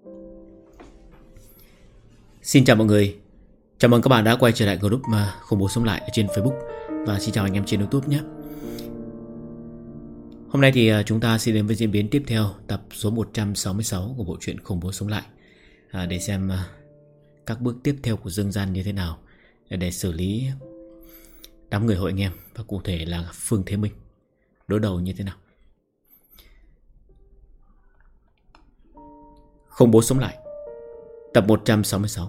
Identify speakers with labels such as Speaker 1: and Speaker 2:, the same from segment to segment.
Speaker 1: Xin chào mọi người. Chào mừng các bạn đã quay trở lại group Khủng Bố Sống Lại ở trên Facebook. Và xin chào anh em trên YouTube nhé. Hôm nay thì chúng ta sẽ đến với diễn biến tiếp theo, tập số 166 của bộ truyện Khủng Bố Sống Lại, để xem các bước tiếp theo của Dương Gian như thế nào để xử lý đám người hội anh em, và cụ thể là Phương Thế Minh đối đầu như thế nào. Khủng Bố Sống Lại tập 166.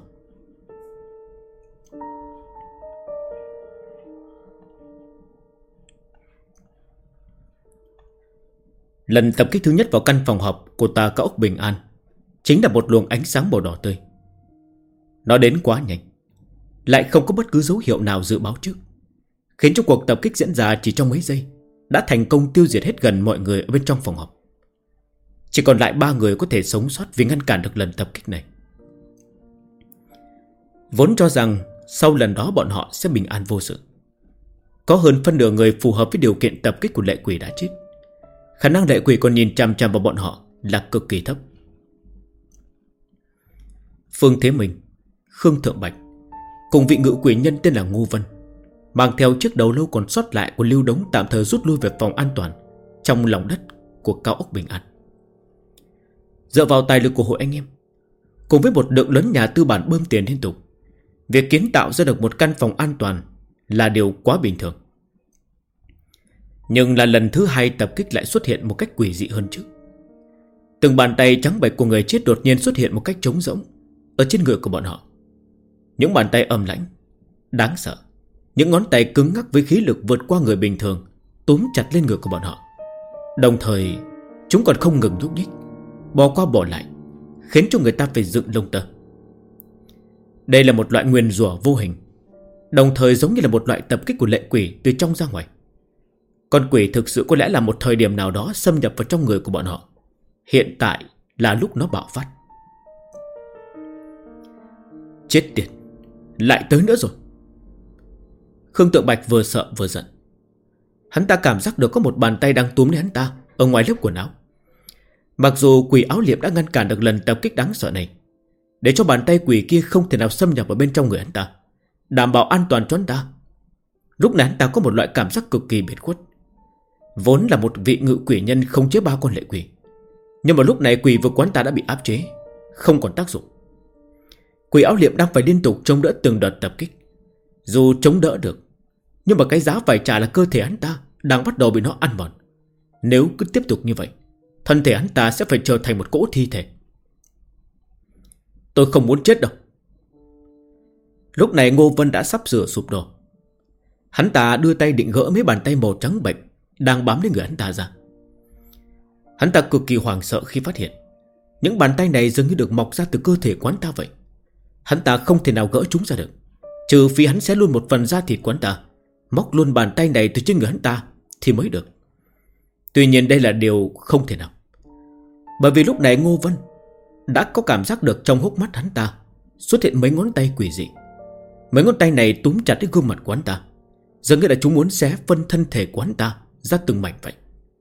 Speaker 1: Lần tập kích thứ nhất vào căn phòng họp của tòa cao ốc Bình An chính là một luồng ánh sáng màu đỏ tươi. Nó đến quá nhanh, lại không có bất cứ dấu hiệu nào dự báo trước, khiến cho cuộc tập kích diễn ra chỉ trong mấy giây đã thành công tiêu diệt hết gần mọi người ở bên trong phòng họp. Chỉ còn lại 3 người có thể sống sót vì ngăn cản được lần tập kích này. Vốn cho rằng sau lần đó bọn họ sẽ bình an vô sự. Có hơn phân nửa người phù hợp với điều kiện tập kích của lệ quỷ đã chết. Khả năng lệ quỷ còn nhìn chằm chằm vào bọn họ là cực kỳ thấp. Phương Thế Minh, Khương Thượng Bạch cùng vị ngự quỷ nhân tên là Ngô Vân mang theo chiếc đầu lâu còn sót lại của Lưu Đống tạm thời rút lui về phòng an toàn trong lòng đất của cao ốc Bình An. Dựa vào tài lực của hội anh em cùng với một lượng lớn nhà tư bản bơm tiền liên tục, việc kiến tạo ra được một căn phòng an toàn là điều quá bình thường. Nhưng là lần thứ 2 tập kích lại xuất hiện một cách quỷ dị hơn trước. Từng bàn tay trắng bệch của người chết đột nhiên xuất hiện một cách trống rỗng ở trên người của bọn họ. Những bàn tay âm lãnh, đáng sợ, những ngón tay cứng ngắc với khí lực vượt qua người bình thường túm chặt lên người của bọn họ. Đồng thời chúng còn không ngừng nhúc nhích, bò qua bò lại, khiến cho người ta phải dựng lông tơ. Đây là một loại nguyền rủa vô hình, đồng thời giống như là một loại tập kích của lệ quỷ từ trong ra ngoài. Con quỷ thực sự có lẽ là một thời điểm nào đó xâm nhập vào trong người của bọn họ. Hiện tại là lúc nó bạo phát. Chết tiệt, lại tới nữa rồi. Khương Tượng Bạch vừa sợ vừa giận. Hắn ta cảm giác được có một bàn tay đang túm lấy hắn ta ở ngoài lớp quần áo. Mặc dù quỷ áo liệm đã ngăn cản được lần tập kích đáng sợ này, để cho bàn tay quỷ kia không thể nào xâm nhập vào bên trong người hắn ta, đảm bảo an toàn cho hắn ta. Lúc này hắn ta có một loại cảm giác cực kỳ biệt khuất. Vốn là một vị ngự quỷ nhân khống chế 3 con lệ quỷ, nhưng mà lúc này quỷ vực quán ta đã bị áp chế, không còn tác dụng. Quỷ áo liệm đang phải liên tục chống đỡ từng đợt tập kích. Dù chống đỡ được, nhưng mà cái giá phải trả là cơ thể hắn ta đang bắt đầu bị nó ăn mòn. Nếu cứ tiếp tục như vậy, thân thể hắn ta sẽ phải trở thành một cỗ thi thể. Tôi không muốn chết đâu. Lúc này Ngô Vân đã sắp sửa sụp đổ. Hắn ta đưa tay định gỡ mấy bàn tay màu trắng bệnh đang bám lên người hắn ta ra. Hắn ta cực kỳ hoảng sợ khi phát hiện những bàn tay này dường như được mọc ra từ cơ thể của hắn ta vậy. Hắn ta không thể nào gỡ chúng ra được, trừ phi hắn xé luôn một phần da thịt của hắn ta, móc luôn bàn tay này từ trên người hắn ta thì mới được. Tuy nhiên đây là điều không thể nào, bởi vì lúc này Ngô Vân đã có cảm giác được trong hốc mắt hắn ta xuất hiện mấy ngón tay quỷ dị. Mấy ngón tay này túm chặt đến gương mặt của hắn ta, dường như là chúng muốn xé phân thân thể của hắn ta ra từng mảnh vậy.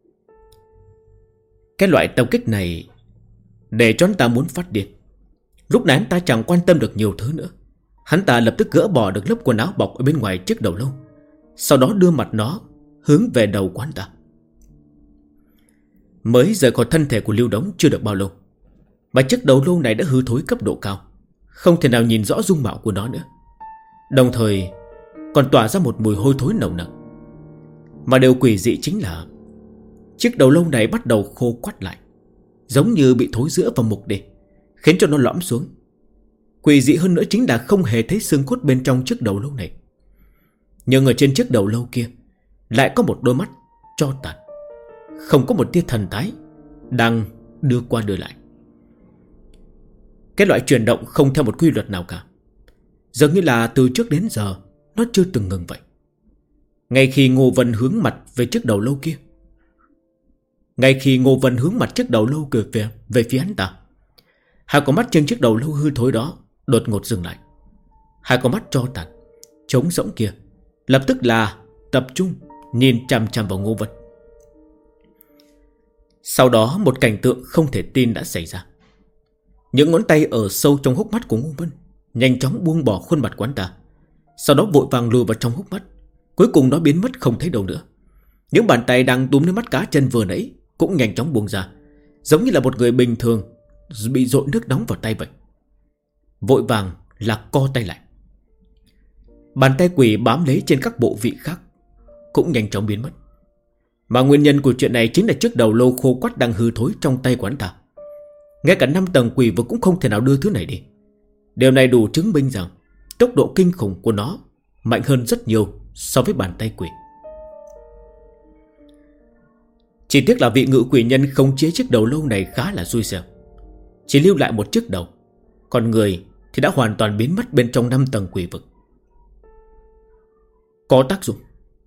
Speaker 1: Cái loại tập kích này để cho hắn ta muốn phát điên. Lúc này hắn ta chẳng quan tâm được nhiều thứ nữa. Hắn ta lập tức gỡ bỏ được lớp quần áo bọc ở bên ngoài chiếc đầu lâu, sau đó đưa mặt nó hướng về đầu của hắn ta. Mới rời khỏi thân thể của Lưu Đống chưa được bao lâu, mà chiếc đầu lâu này đã hư thối cấp độ cao, không thể nào nhìn rõ dung mạo của nó nữa, đồng thời còn tỏa ra một mùi hôi thối nồng nặc. Mà điều quỷ dị chính là chiếc đầu lâu này bắt đầu khô quắt lại, giống như bị thối rữa và mục đi, khiến cho nó lõm xuống. Quỷ dị hơn nữa chính là không hề thấy xương cốt bên trong chiếc đầu lâu này. Nhưng ở trên chiếc đầu lâu kia lại có một đôi mắt tro tàn, không có một tia thần thái, đang đưa qua đưa lại. Cái loại chuyển động không theo một quy luật nào cả, dường như là từ trước đến giờ nó chưa từng ngừng vậy. Ngay khi Ngô Vân hướng mặt về chiếc đầu lâu kia, về phía hắn ta, hai con mắt trên chiếc đầu lâu hư thối đó đột ngột dừng lại. Hai con mắt tro tàn, trống rỗng kia lập tức là tập trung nhìn chằm chằm vào Ngô Vân. Sau đó một cảnh tượng không thể tin đã xảy ra. Những ngón tay ở sâu trong hốc mắt của Ngô Vân nhanh chóng buông bỏ khuôn mặt của hắn ta. Sau đó vội vàng lùi vào trong hốc mắt. Cuối cùng nó biến mất không thấy đâu nữa. Những bàn tay đang túm lấy mắt cá chân vừa nãy cũng nhanh chóng buông ra, giống như là một người bình thường bị dội nước nóng vào tay vậy. Vội vàng là co tay lại. Bàn tay quỷ bám lấy trên các bộ vị khác cũng nhanh chóng biến mất. Mà nguyên nhân của chuyện này chính là chiếc đầu lâu khô quắt đang hư thối trong tay của hắn ta. Ngay cả 5 tầng quỷ vực cũng không thể nào đưa thứ này đi. Điều này đủ chứng minh rằng tốc độ kinh khủng của nó mạnh hơn rất nhiều so với bàn tay quỷ. Chỉ tiếc là vị ngự quỷ nhân không chế chiếc đầu lâu này khá là xui xẻo, chỉ lưu lại một chiếc đầu, còn người thì đã hoàn toàn biến mất bên trong 5 tầng quỷ vực. Có tác dụng.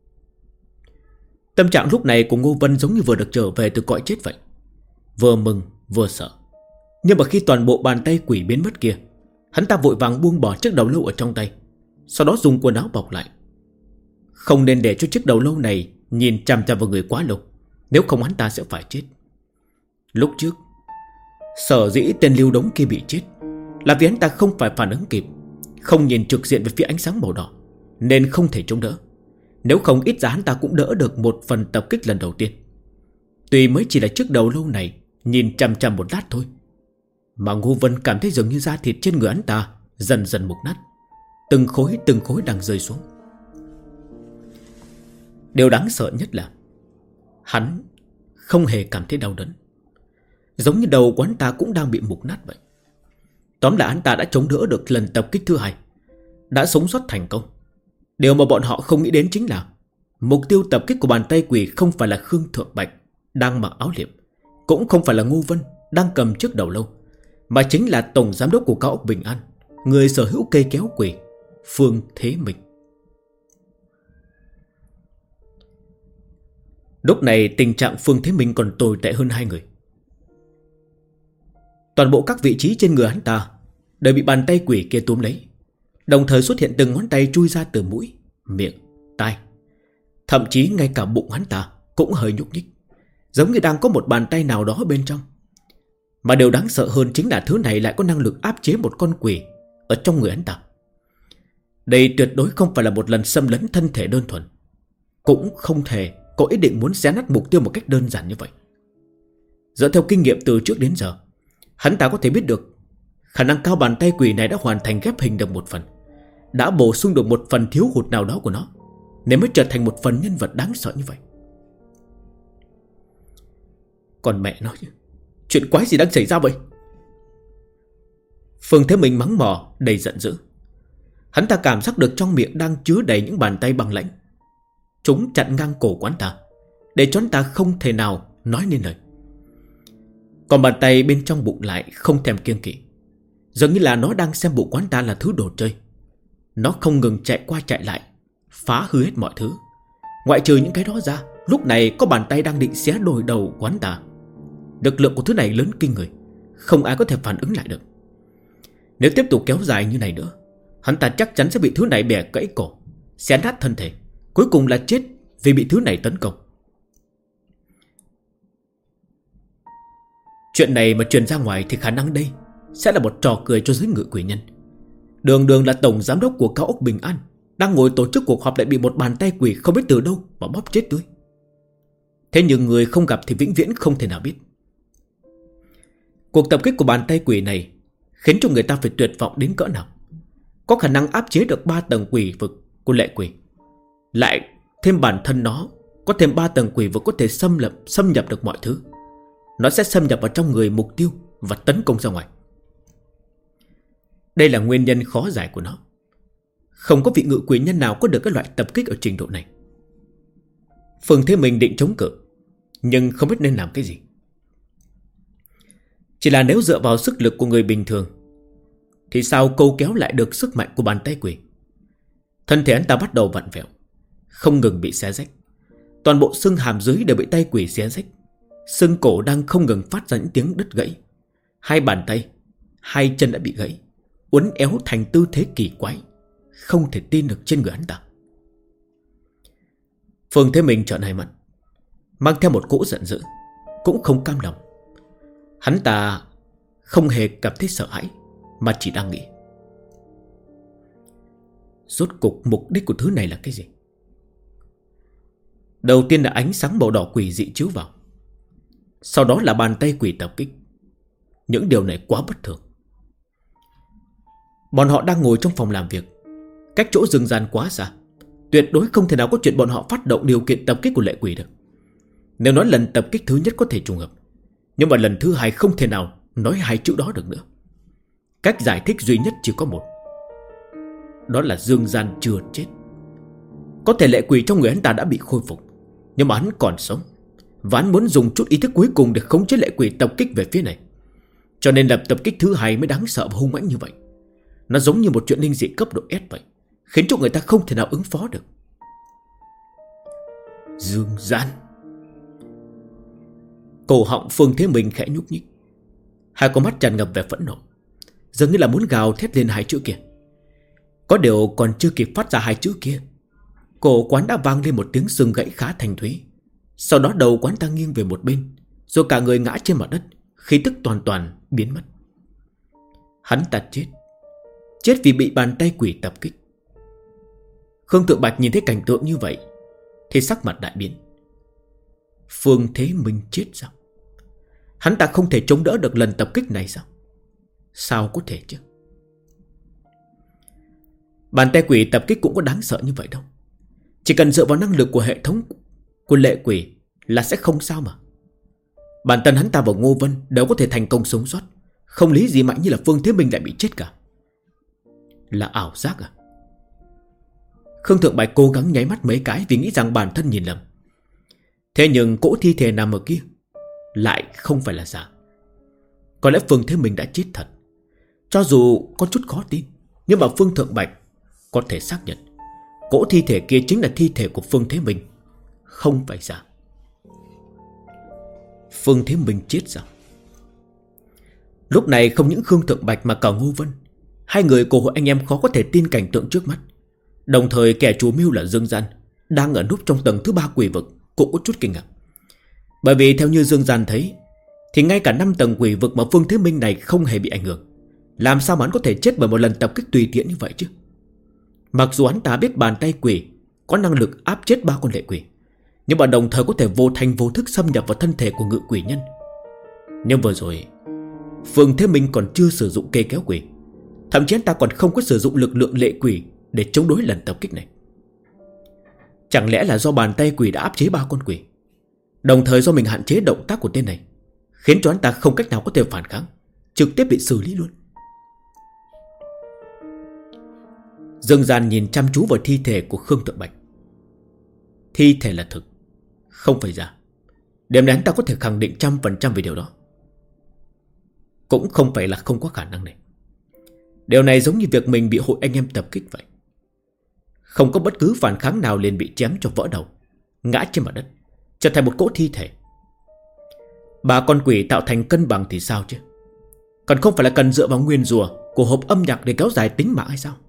Speaker 1: Tâm trạng lúc này của Ngô Vân giống như vừa được trở về từ cõi chết vậy, vừa mừng vừa sợ. Nhưng mà khi toàn bộ bàn tay quỷ biến mất kia, hắn ta vội vàng buông bỏ chiếc đầu lâu ở trong tay, sau đó dùng quần áo bọc lại. Không nên để cho chiếc đầu lâu này nhìn chằm chằm vào người quá lâu, nếu không hắn ta sẽ phải chết. Lúc trước sở dĩ tên Lưu Đống kia bị chết là vì hắn ta không phải phản ứng kịp, không nhìn trực diện về phía ánh sáng màu đỏ, nên không thể chống đỡ. Nếu không ít ra hắn ta cũng đỡ được một phần tập kích lần đầu tiên. Tuy mới chỉ là chiếc đầu lâu này nhìn chằm chằm một lát thôi, mà Ngô Vân cảm thấy dường như da thịt trên người hắn ta dần dần mục nát, từng khối đang rơi xuống. Điều đáng sợ nhất là hắn không hề cảm thấy đau đớn, giống như đầu của hắn ta cũng đang bị mục nát vậy. Tóm lại hắn ta đã chống đỡ được lần tập kích thứ hai, đã sống sót thành công. Điều mà bọn họ không nghĩ đến chính là mục tiêu tập kích của bàn tay quỷ không phải là Khương Thượng Bạch đang mặc áo liệm, cũng không phải là Ngô Vân đang cầm chiếc đầu lâu, mà chính là tổng giám đốc của cao ốc Bình An, người sở hữu cây kéo quỷ, Phương Thế Minh. Lúc này tình trạng Phương Thế Minh còn tồi tệ hơn hai người. Toàn bộ các vị trí trên người hắn ta đều bị bàn tay quỷ kia túm lấy, đồng thời xuất hiện từng ngón tay chui ra từ mũi, miệng, tai. Thậm chí ngay cả bụng hắn ta cũng hơi nhúc nhích, giống như đang có một bàn tay nào đó bên trong. Mà điều đáng sợ hơn chính là thứ này lại có năng lực áp chế một con quỷ ở trong người hắn ta. Đây tuyệt đối không phải là một lần xâm lấn thân thể đơn thuần, cũng không thể có ý định muốn xé nát mục tiêu một cách đơn giản như vậy. Dựa theo kinh nghiệm từ trước đến giờ, hắn ta có thể biết được khả năng cao bàn tay quỷ này đã hoàn thành ghép hình được một phần, đã bổ sung được một phần thiếu hụt nào đó của nó, nên mới trở thành một phần nhân vật đáng sợ như vậy. Còn mẹ nói, chuyện quái gì đang xảy ra vậy? Phương Thế Minh mắng mỏ đầy giận dữ. Hắn ta cảm giác được trong miệng đang chứa đầy những bàn tay băng lãnh. Chúng chặn ngang cổ của hắn ta, để cho hắn ta không thể nào nói nên lời. Còn bàn tay bên trong bụng lại không thèm kiêng kỵ, dường như là nó đang xem bụng của hắn ta là thứ đồ chơi. Nó không ngừng chạy qua chạy lại, phá hư hết mọi thứ. Ngoại trừ những cái đó ra, lúc này có bàn tay đang định xé đôi đầu của hắn ta. Lực lượng của thứ này lớn kinh người, không ai có thể phản ứng lại được. Nếu tiếp tục kéo dài như này nữa, hắn ta chắc chắn sẽ bị thứ này bẻ gãy cổ, xé nát thân thể, cuối cùng là chết vì bị thứ này tấn công. Chuyện này mà truyền ra ngoài thì khả năng đây sẽ là một trò cười cho giới ngự quỷ nhân. Đường đường là tổng giám đốc của cao ốc Bình An, đang ngồi tổ chức cuộc họp lại bị một bàn tay quỷ không biết từ đâu mà bóp chết tươi. Thế nhưng người không gặp thì vĩnh viễn không thể nào biết. Cuộc tập kích của bàn tay quỷ này khiến cho người ta phải tuyệt vọng đến cỡ nào. Có khả năng áp chế được 3 tầng quỷ vực của lệ quỷ, lại thêm bản thân nó có thêm 3 tầng quỷ vực có thể xâm nhập được mọi thứ. Nó sẽ xâm nhập vào trong người mục tiêu và tấn công ra ngoài. Đây là nguyên nhân khó giải của nó. Không có vị ngự quỷ nhân nào có được cái loại tập kích ở trình độ này. Phương Thế Minh định chống cự, nhưng không biết nên làm cái gì. Chỉ là nếu dựa vào sức lực của người bình thường thì sao câu kéo lại được sức mạnh của bàn tay quỷ. Thân thể hắn ta bắt đầu vặn vẹo, không ngừng bị xé rách. Toàn bộ xương hàm dưới đều bị tay quỷ xé rách. Xương cổ đang không ngừng phát ra những tiếng đứt gãy. Hai bàn tay, hai chân đã bị gãy, uốn éo thành tư thế kỳ quái, không thể tin được trên người hắn ta. Phương Thế Minh trợn hai mắt, mang theo một cỗ giận dữ, cũng không cam lòng. Hắn ta không hề cảm thấy sợ hãi, mà chỉ đang nghĩ rốt cuộc mục đích của thứ này là cái gì. Đầu tiên là ánh sáng màu đỏ quỷ dị chiếu vào, sau đó là bàn tay quỷ tập kích. Những điều này quá bất thường. Bọn họ đang ngồi trong phòng làm việc, cách chỗ rừng ràn quá xa, tuyệt đối không thể nào có chuyện bọn họ phát động điều kiện tập kích của lệ quỷ được. Nếu nói lần tập kích thứ nhất có thể trùng hợp, nhưng mà lần thứ hai không thể nào nói hai chữ đó được nữa. Cách giải thích duy nhất chỉ có một, đó là Dương Gian chưa chết. Có thể lệ quỷ trong người hắn ta đã bị khôi phục, nhưng mà hắn còn sống, và hắn muốn dùng chút ý thức cuối cùng để khống chế lệ quỷ tập kích về phía này. Cho nên lập tập kích thứ hai mới đáng sợ và hung mãnh như vậy. Nó giống như một chuyện linh dị cấp độ S vậy, khiến cho người ta không thể nào ứng phó được. Dương Gian. Cổ họng Phương Thế Minh khẽ nhúc nhích, hai con mắt tràn ngập vẻ phẫn nộ, dường như là muốn gào thét lên hai chữ kia. Có điều còn chưa kịp phát ra hai chữ kia, cổ quán đã vang lên một tiếng xương gãy khá thanh thúy. Sau đó đầu quán ta nghiêng về một bên, rồi cả người ngã trên mặt đất, khí tức toàn toàn biến mất. Hắn ta chết, chết vì bị bàn tay quỷ tập kích. Khương Thượng Bạch nhìn thấy cảnh tượng như vậy thì sắc mặt đại biến. Phương Thế Minh chết sao? Hắn ta không thể chống đỡ được lần tập kích này sao? Sao có thể chứ? Bàn tay quỷ tập kích cũng có đáng sợ như vậy đâu. Chỉ cần dựa vào năng lực của hệ thống của lệ quỷ là sẽ không sao mà. Bản thân hắn ta và Ngô Vân đều có thể thành công sống sót, không lý gì mạnh như là Phương Thế Minh lại bị chết cả. Là ảo giác à? Khương Thượng Bạch cố gắng nháy mắt mấy cái vì nghĩ rằng bản thân nhìn lầm. Thế nhưng cỗ thi thể nằm ở kia lại không phải là giả. Có lẽ Phương Thế Minh đã chết thật. Cho dù có chút khó tin, nhưng mà Phương Thượng Bạch có thể xác nhận cỗ thi thể kia chính là thi thể của Phương Thế Minh, không phải giả. Phương Thế Minh chết sao? Lúc này không những Khương Thượng Bạch mà cả Ngô Vân, hai người của hội anh em khó có thể tin cảnh tượng trước mắt. Đồng thời kẻ chủ mưu là Dương Gian đang ở núp trong tầng thứ 3 quỷ vực cũng có chút kinh ngạc. Bởi vì theo như Dương Gian thấy thì ngay cả 5 tầng quỷ vực mà Phương Thế Minh này không hề bị ảnh hưởng, làm sao mà hắn có thể chết bởi một lần tập kích tùy tiện như vậy chứ? Mặc dù hắn ta biết bàn tay quỷ có năng lực áp chết 3 con lệ quỷ, nhưng mà đồng thời có thể vô thành vô thức xâm nhập vào thân thể của ngự quỷ nhân. Nhưng vừa rồi Phương Thế Minh còn chưa sử dụng cây kéo quỷ, thậm chí hắn ta còn không có sử dụng lực lượng lệ quỷ để chống đối lần tập kích này. Chẳng lẽ là do bàn tay quỷ đã áp chế 3 con quỷ, đồng thời do mình hạn chế động tác của tên này, khiến cho hắn ta không cách nào có thể phản kháng, trực tiếp bị xử lý luôn. Dương Gian nhìn chăm chú vào thi thể của Khương Thượng Bạch. Thi thể là thực, không phải giả. Điểm này hắn ta có thể khẳng định 100% về điều đó. Cũng không phải là không có khả năng này. Điều này giống như việc mình bị hội anh em tập kích vậy. Không có bất cứ phản kháng nào liền bị chém cho vỡ đầu, ngã trên mặt đất, trở thành một cỗ thi thể. 3 con quỷ tạo thành cân bằng thì sao chứ? Còn không phải là cần dựa vào nguyên rùa của hộp âm nhạc để kéo dài tính mạng hay sao?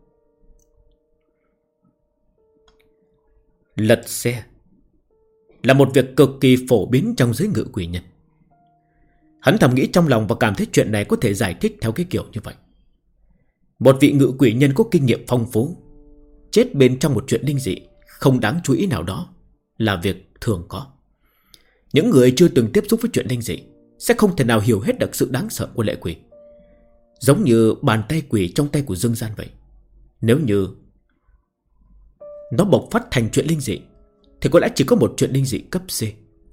Speaker 1: Lật xe là một việc cực kỳ phổ biến trong giới ngự quỷ nhân. Hắn thầm nghĩ trong lòng và cảm thấy chuyện này có thể giải thích theo cái kiểu như vậy. Một vị ngự quỷ nhân có kinh nghiệm phong phú chết bên trong một chuyện linh dị không đáng chú ý nào đó là việc thường có. Những người chưa từng tiếp xúc với chuyện linh dị sẽ không thể nào hiểu hết được sự đáng sợ của lệ quỷ. Giống như bàn tay quỷ trong tay của Dương Gian vậy. Nếu như nó bộc phát thành chuyện linh dị thì có lẽ chỉ có một chuyện linh dị cấp C.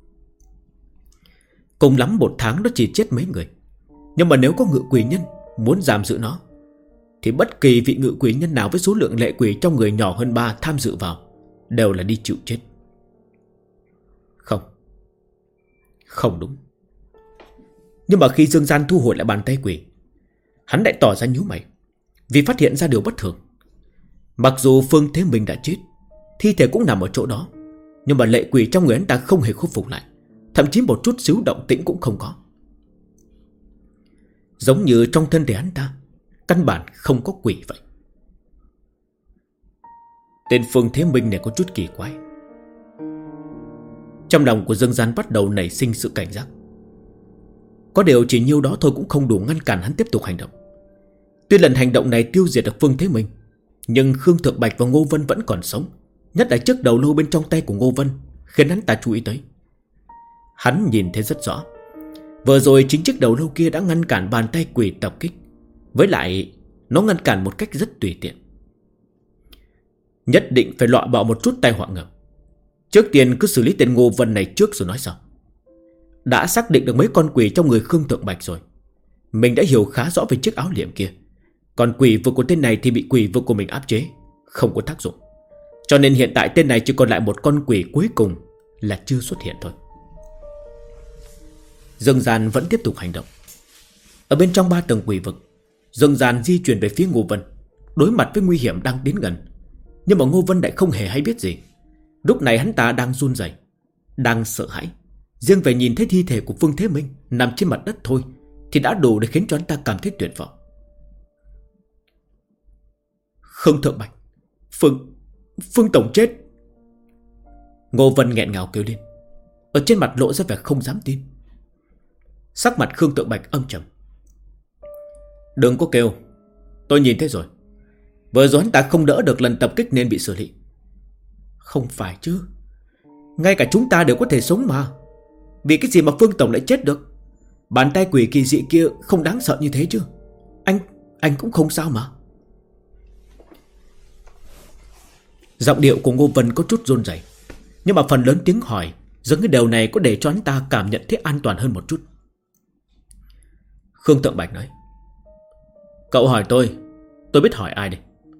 Speaker 1: Cùng lắm 1 tháng nó chỉ chết mấy người. Nhưng mà nếu có ngự quỷ nhân muốn giam giữ nó thì bất kỳ vị ngự quỷ nhân nào với số lượng lệ quỷ trong người nhỏ hơn 3 tham dự vào đều là đi chịu chết. Không, không đúng. Nhưng mà khi Dương Gian thu hồi lại bàn tay quỷ, hắn lại tỏ ra nhíu mày vì phát hiện ra điều bất thường. Mặc dù Phương Thế Minh đã chết, thi thể cũng nằm ở chỗ đó, nhưng mà lệ quỷ trong người hắn ta không hề khôi phục lại, thậm chí một chút xíu động tĩnh cũng không có. Giống như trong thân thể hắn ta căn bản không có quỷ vậy. Tên Phương Thế Minh này có chút kỳ quái. Trong lòng của Dương Gian bắt đầu nảy sinh sự cảnh giác. Có điều chỉ nhiêu đó thôi cũng không đủ ngăn cản hắn tiếp tục hành động. Tuy lần hành động này tiêu diệt được Phương Thế Minh, nhưng Khương Thượng Bạch và Ngô Vân vẫn còn sống. Nhất là chiếc đầu lâu bên trong tay của Ngô Vân khiến hắn ta chú ý tới. Hắn nhìn thấy rất rõ, vừa rồi chính chiếc đầu lâu kia đã ngăn cản bàn tay quỷ tập kích. Với lại nó ngăn cản một cách rất tùy tiện. Nhất định phải loại bỏ một chút tai họa ngầm. Trước tiên cứ xử lý tên Ngô Vân này trước rồi nói sau. Đã xác định được mấy con quỷ trong người Khương Thượng Bạch rồi, mình đã hiểu khá rõ về chiếc áo liệm kia. Còn quỷ vực của tên này thì bị quỷ vực của mình áp chế, không có tác dụng. Cho nên hiện tại tên này chỉ còn lại một con quỷ cuối cùng là chưa xuất hiện thôi. Dương Gian vẫn tiếp tục hành động. Ở bên trong 3 tầng quỷ vực, Dương Gian di chuyển về phía Ngô Vân, đối mặt với nguy hiểm đang đến gần. Nhưng mà Ngô Vân lại không hề hay biết gì. Lúc này hắn ta đang run rẩy, đang sợ hãi. Riêng về nhìn thấy thi thể của Phương Thế Minh nằm trên mặt đất thôi thì đã đủ để khiến cho hắn ta cảm thấy tuyệt vọng. Khương Thượng Bạch, Phương Tổng chết. Ngô Vân nghẹn ngào kêu lên, ở trên mặt lộ ra vẻ không dám tin. Sắc mặt Khương Thượng Bạch âm trầm. Đừng có kêu, tôi nhìn thấy rồi. Vừa rồi hắn ta không đỡ được lần tập kích nên bị xử lý. Không phải chứ, ngay cả chúng ta đều có thể sống mà. Vì cái gì mà Phương Tổng lại chết được? Bàn tay quỷ kỳ dị kia không đáng sợ như thế chứ? Anh cũng không sao mà. Giọng điệu của Ngô Vân có chút run rẩy, nhưng mà phần lớn tiếng hỏi giống cái điều này có để cho hắn ta cảm nhận thấy an toàn hơn một chút. Khương Thượng Bạch nói, cậu hỏi tôi biết hỏi ai đây?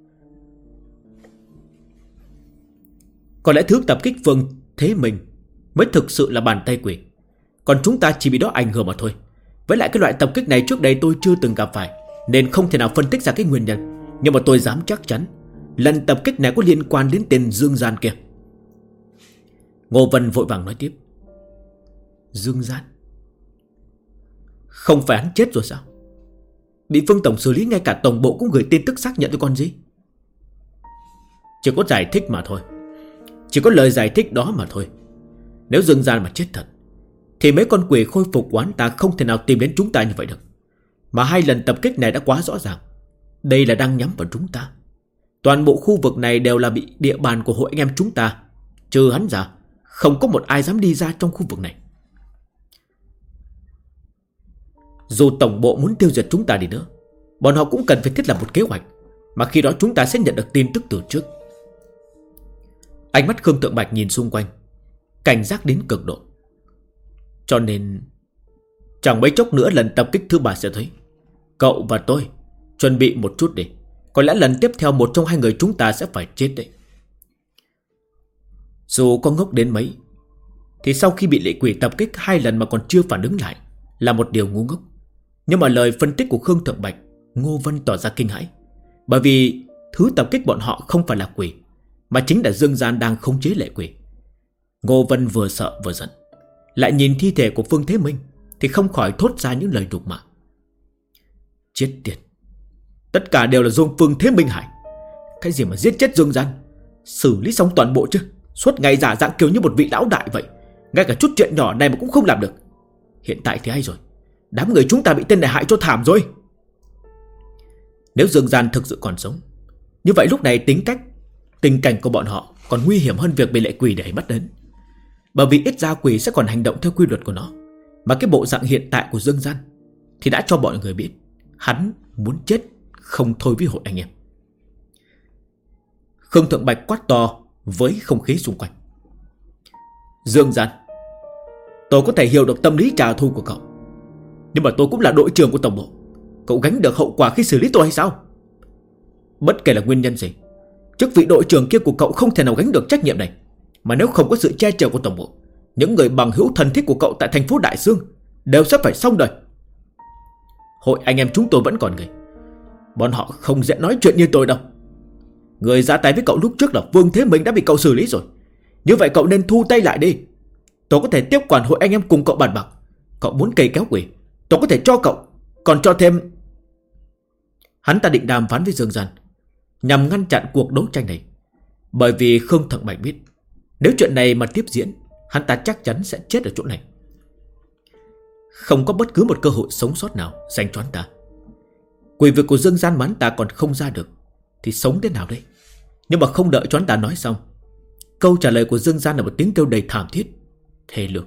Speaker 1: Có lẽ thứ tập kích Phương Thế Minh mới thực sự là bàn tay quỷ, còn chúng ta chỉ bị đó ảnh hưởng mà thôi. Với lại cái loại tập kích này trước đây tôi chưa từng gặp phải, nên không thể nào phân tích ra cái nguyên nhân. Nhưng mà tôi dám chắc chắn lần tập kích này có liên quan đến tên Dương Gian kia. Ngô Vân vội vàng nói tiếp. Dương Gian? Không phải hắn chết rồi sao? Bị Phương Tổng xử lý, ngay cả tổng bộ cũng gửi tin tức xác nhận cho con gì. Chỉ có giải thích mà thôi, chỉ có lời giải thích đó mà thôi. Nếu Dương Gian mà chết thật thì mấy con quỷ khôi phục của hắn ta không thể nào tìm đến chúng ta như vậy được. Mà 2 lần tập kích này đã quá rõ ràng. Đây là đang nhắm vào chúng ta. Toàn bộ khu vực này đều là bị địa bàn của hội anh em chúng ta. Trừ hắn ra, không có một ai dám đi ra trong khu vực này. Dù tổng bộ muốn tiêu diệt chúng ta đi nữa, bọn họ cũng cần phải thiết lập một kế hoạch, mà khi đó chúng ta sẽ nhận được tin tức từ trước. Ánh mắt Khương Thượng Bạch nhìn xung quanh, cảnh giác đến cực độ. Cho nên chẳng mấy chốc nữa lần tập kích thứ 3 sẽ thấy. Cậu và tôi chuẩn bị một chút đi, có lẽ lần tiếp theo một trong 2 người chúng ta sẽ phải chết đấy. Dù có ngốc đến mấy thì sau khi bị lệ quỷ tập kích 2 lần mà còn chưa phản ứng lại là một điều ngu ngốc. Nhưng mà lời phân tích của Khương Thượng Bạch, Ngô Vân tỏ ra kinh hãi. Bởi vì thứ tập kích bọn họ không phải là quỷ, mà chính là Dương Gian đang khống chế lệ quỷ. Ngô Vân vừa sợ vừa giận, lại nhìn thi thể của Phương Thế Minh thì không khỏi thốt ra những lời nhục mạ. Chết tiệt, tất cả đều là do Phương Thế Minh hại. Cái gì mà giết chết Dương Gian, xử lý xong toàn bộ chứ? Suốt ngày giả dạng kiểu như một vị lão đại vậy, ngay cả chút chuyện nhỏ này mà cũng không làm được. Hiện tại thì hay rồi, đám người chúng ta bị tên này hại cho thảm rồi. Nếu Dương Gian thực sự còn sống, như vậy lúc này tình cảnh của bọn họ còn nguy hiểm hơn việc bị lệ quỷ để bắt đến. Bởi vì ít ra quỷ sẽ còn hành động theo quy luật của nó. Mà cái bộ dạng hiện tại của Dương Gian thì đã cho mọi người biết hắn muốn chết không thôi với hội anh em. Khương Thượng Bạch quát to với không khí xung quanh. Dương Gian, tôi có thể hiểu được tâm lý trả thù của cậu, nhưng mà tôi cũng là đội trưởng của tổng bộ. Cậu gánh được hậu quả khi xử lý tôi hay sao? Bất kể là nguyên nhân gì, chức vị đội trưởng kia của cậu không thể nào gánh được trách nhiệm này. Mà nếu không có sự che chở của tổng bộ, những người bằng hữu thân thiết của cậu tại thành phố Đại Dương đều sẽ phải xong đời. Hội anh em chúng tôi vẫn còn người, bọn họ không dễ nói chuyện như tôi đâu. Người ra tay với cậu lúc trước là Vương Thế Minh đã bị cậu xử lý rồi. Như vậy cậu nên thu tay lại đi. Tôi có thể tiếp quản hội anh em cùng cậu bàn bạc. Cậu muốn cây kéo quỷ, tôi có thể cho cậu, còn cho thêm. Hắn ta định đàm phán với Dương Gian nhằm ngăn chặn cuộc đấu tranh này. Bởi vì Khương Thượng Bạch biết, nếu chuyện này mà tiếp diễn, hắn ta chắc chắn sẽ chết ở chỗ này. Không có bất cứ một cơ hội sống sót nào dành cho hắn ta. Quỷ vực của dương gian mà hắn ta còn không ra được thì sống thế nào đây? Nhưng mà không đợi cho hắn ta nói xong, câu trả lời của dương gian là một tiếng kêu đầy thảm thiết, thê lương.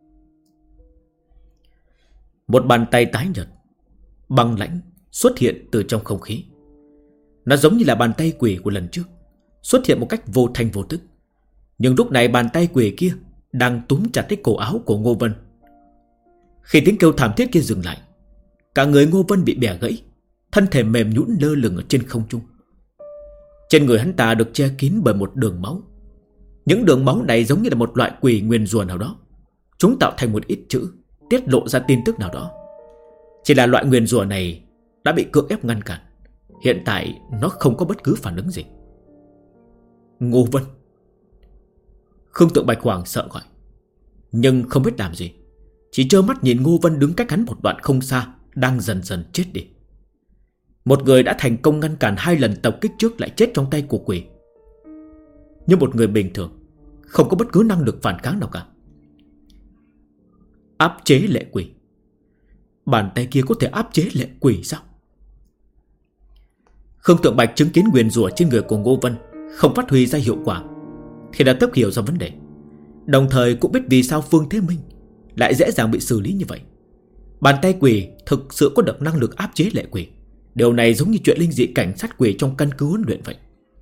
Speaker 1: Một bàn tay tái nhợt, băng lãnh xuất hiện từ trong không khí. Nó giống như là bàn tay quỷ của lần trước, xuất hiện một cách vô thanh vô tức. Nhưng lúc này bàn tay quỷ kia đang túm chặt cái cổ áo của Ngô Vân. Khi tiếng kêu thảm thiết kia dừng lại, cả người Ngô Vân bị bẻ gãy, thân thể mềm nhũn lơ lửng ở trên không trung. Trên người hắn ta được che kín bởi một đường máu. Những đường máu này giống như là một loại quỷ nguyền rủa nào đó. Chúng tạo thành một ít chữ, tiết lộ ra tin tức nào đó. Chỉ là loại nguyền rủa này đã bị cưỡng ép ngăn cản. Hiện tại nó không có bất cứ phản ứng gì. Ngô Vân. Khương Tượng Bạch hoảng sợ gọi, nhưng không biết làm gì, chỉ trơ mắt nhìn Ngô Vân đứng cách hắn một đoạn không xa, đang dần dần chết đi. Một người đã thành công ngăn cản 2 lần tập kích trước lại chết trong tay của quỷ. Như một người bình thường, không có bất cứ năng lực phản kháng nào cả. Áp chế lệ quỷ. Bàn tay kia có thể áp chế lệ quỷ sao? Khương Tượng Bạch chứng kiến nguyền rủa trên người của Ngô Vân không phát huy ra hiệu quả thì đã tức hiểu ra vấn đề. Đồng thời cũng biết vì sao Phương Thế Minh lại dễ dàng bị xử lý như vậy. Bàn tay quỷ thực sự có được năng lực áp chế lệ quỷ. Điều này giống như chuyện linh dị cảnh sát quỷ trong căn cứ huấn luyện vậy.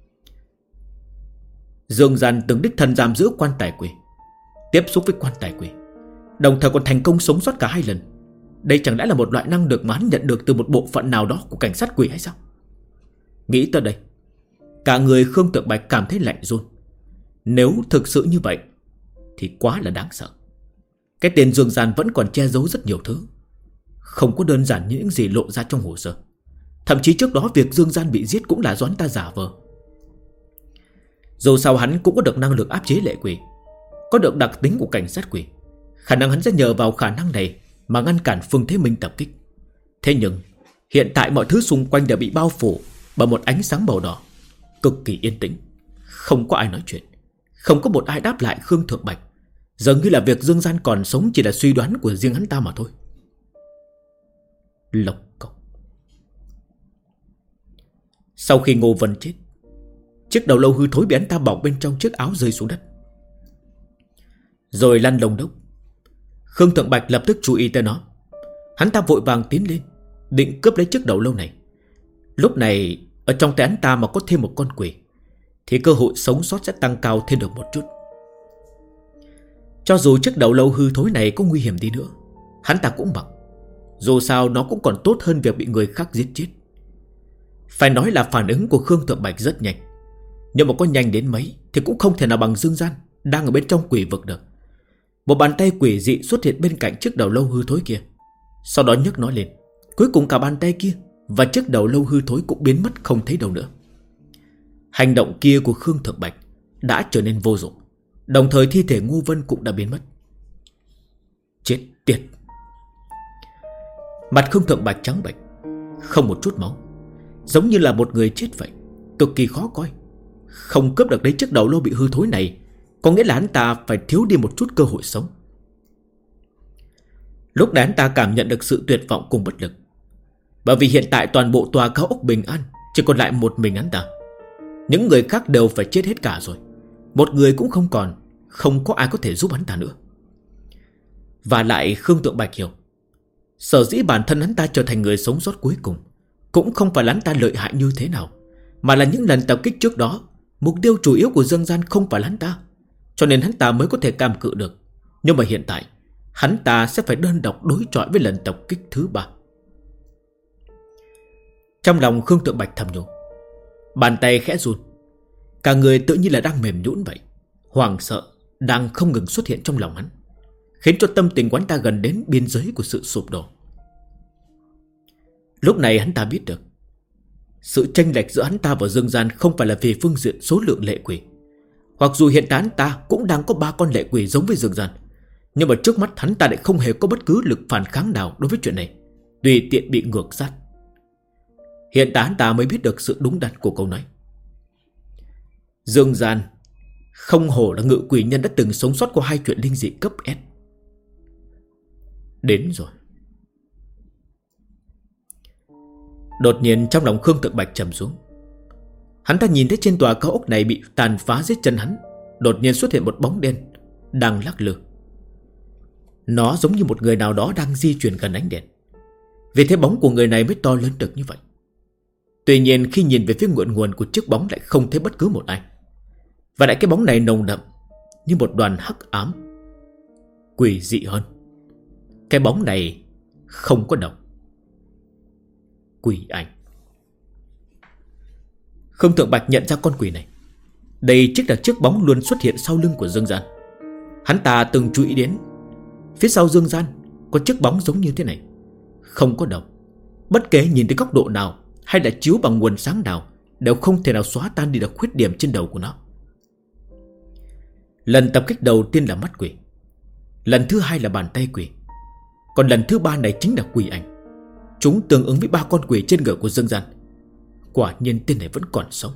Speaker 1: Dương Gian từng đích thân giam giữ quan tài quỷ, tiếp xúc với quan tài quỷ, đồng thời còn thành công sống sót cả 2 lần. Đây chẳng lẽ là một loại năng lực mà hắn nhận được từ một bộ phận nào đó của cảnh sát quỷ hay sao? Nghĩ tới đây, cả người Khương Tượng Bạch cảm thấy lạnh run. Nếu thực sự như vậy thì quá là đáng sợ. Cái tên Dương Gian vẫn còn che giấu rất nhiều thứ, không có đơn giản như những gì lộ ra trong hồ sơ. Thậm chí trước đó việc Dương Gian bị giết cũng là do hắn ta giả vờ. Dù sao hắn cũng có được năng lực áp chế lệ quỷ, có được đặc tính của cảnh sát quỷ. Khả năng hắn sẽ nhờ vào khả năng này mà ngăn cản Phương Thế Minh tập kích. Thế nhưng hiện tại mọi thứ xung quanh đều bị bao phủ bởi một ánh sáng màu đỏ, cực kỳ yên tĩnh. Không có ai nói chuyện, không có một ai đáp lại Khương Thượng Bạch. Dường như là việc Dương Gian còn sống chỉ là suy đoán của riêng hắn ta mà thôi. Lộc cộc. Sau khi Ngô Vân chết, chiếc đầu lâu hư thối bị hắn ta bọc bên trong chiếc áo rơi xuống đất, rồi lăn lông đốc. Khương Thượng Bạch lập tức chú ý tới nó. Hắn ta vội vàng tiến lên, định cướp lấy chiếc đầu lâu này. Lúc này ở trong tay hắn ta mà có thêm một con quỷ thì cơ hội sống sót sẽ tăng cao thêm được một chút. Cho dù chiếc đầu lâu hư thối này có nguy hiểm đi nữa, hắn ta cũng mặc. Dù sao nó cũng còn tốt hơn việc bị người khác giết chết. Phải nói là phản ứng của Khương Thượng Bạch rất nhanh, nhưng mà có nhanh đến mấy thì cũng không thể nào bằng Dương Gian đang ở bên trong quỷ vực được. Một bàn tay quỷ dị xuất hiện bên cạnh chiếc đầu lâu hư thối kia, sau đó nhấc nó lên. Cuối cùng cả bàn tay kia và chiếc đầu lâu hư thối cũng biến mất không thấy đâu nữa. Hành động kia của Khương Thượng Bạch đã trở nên vô dụng. Đồng thời thi thể Ngô Vân cũng đã biến mất. Chết tiệt. Mặt Khương Thượng Bạch trắng bệch, không một chút máu, giống như là một người chết vậy, cực kỳ khó coi. Không cướp được lấy chiếc đầu lâu bị hư thối này có nghĩa là hắn ta phải thiếu đi một chút cơ hội sống. Lúc đó hắn ta cảm nhận được sự tuyệt vọng cùng bất lực. Bởi vì hiện tại toàn bộ tòa cao ốc bình an chỉ còn lại một mình hắn ta. Những người khác đều phải chết hết cả rồi. Một người cũng không còn, không có ai có thể giúp hắn ta nữa. Và lại Khương Tượng Bạch hiểu, sở dĩ bản thân hắn ta trở thành người sống sót cuối cùng cũng không phải là hắn ta lợi hại như thế nào, mà là những lần tập kích trước đó mục tiêu chủ yếu của Dương Gian không phải là hắn ta, cho nên hắn ta mới có thể cam cự được. Nhưng mà hiện tại hắn ta sẽ phải đơn độc đối chọi với lần tập kích thứ 3. Trong lòng Khương Tượng Bạch thầm nhủ, bàn tay khẽ run, cả người tự nhiên là đang mềm nhũn vậy. Hoảng sợ đang không ngừng xuất hiện trong lòng hắn, khiến cho tâm tình của hắn ta gần đến biên giới của sự sụp đổ. Lúc này hắn ta biết được, sự chênh lệch giữa hắn ta và Dương Gian không phải là về phương diện số lượng lệ quỷ. Hoặc dù hiện tại hắn ta cũng đang có 3 con lệ quỷ giống với Dương Gian, nhưng mà trước mắt hắn ta lại không hề có bất cứ lực phản kháng nào đối với chuyện này, tùy tiện bị ngược sát. Hiện tại hắn ta mới biết được sự đúng đắn của câu nói. Dương Gian không hổ là ngự quỷ nhân đã từng sống sót qua 2 chuyện linh dị cấp S. Đến rồi. Đột nhiên trong lòng Khương Thượng Bạch trầm xuống. Hắn ta nhìn thấy trên tòa cao ốc này bị tàn phá dưới chân hắn, đột nhiên xuất hiện một bóng đen đang lắc lư. Nó giống như một người nào đó đang di chuyển gần ánh đèn. Vì thế bóng của người này mới to lớn được như vậy. Tuy nhiên khi nhìn về phía ngọn nguồn của chiếc bóng lại không thấy bất cứ một ai. Và lại cái bóng này nồng đậm như một đoàn hắc ám, quỷ dị hơn. Cái bóng này không có độc. Quỷ ảnh. Khương Thượng Bạch nhận ra con quỷ này. Đây chính là chiếc bóng luôn xuất hiện sau lưng của Dương Gian. Hắn ta từng chú ý đến phía sau Dương Gian có chiếc bóng giống như thế này, không có độc. Bất kể nhìn từ góc độ nào hay là chiếu bằng nguồn sáng nào đều không thể nào xóa tan đi được khuyết điểm trên đầu của nó. Lần tập kích đầu tiên là mắt quỷ, lần thứ hai là bàn tay quỷ, còn lần thứ ba này chính là quỷ ảnh. Chúng tương ứng với ba con quỷ trên người của Dương Gian. Quả nhiên tên này vẫn còn sống.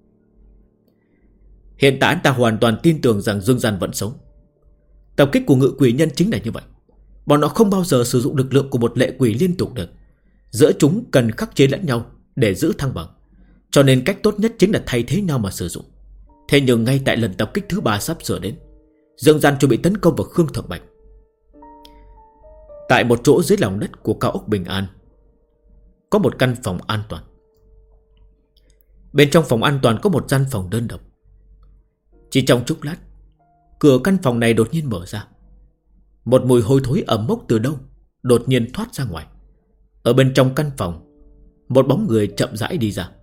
Speaker 1: Hiện tại anh ta hoàn toàn tin tưởng rằng Dương Gian vẫn sống. Tập kích của ngự quỷ nhân chính là như vậy. Bọn nó không bao giờ sử dụng lực lượng của một lệ quỷ liên tục được. Giữa chúng cần khắc chế lẫn nhau để giữ thăng bằng. Cho nên cách tốt nhất chính là thay thế nhau mà sử dụng. Thế nhưng ngay tại lần tập kích thứ 3 sắp sửa đến, Dương Gian chuẩn bị tấn công vào Khương Thượng Bạch. Tại một chỗ dưới lòng đất của cao ốc Bình An có một căn phòng an toàn. Bên trong phòng an toàn có một gian phòng đơn độc. Chỉ trong chốc lát, cửa căn phòng này đột nhiên mở ra. Một mùi hôi thối ẩm mốc từ đâu đột nhiên thoát ra ngoài. Ở bên trong căn phòng, một bóng người chậm rãi đi ra.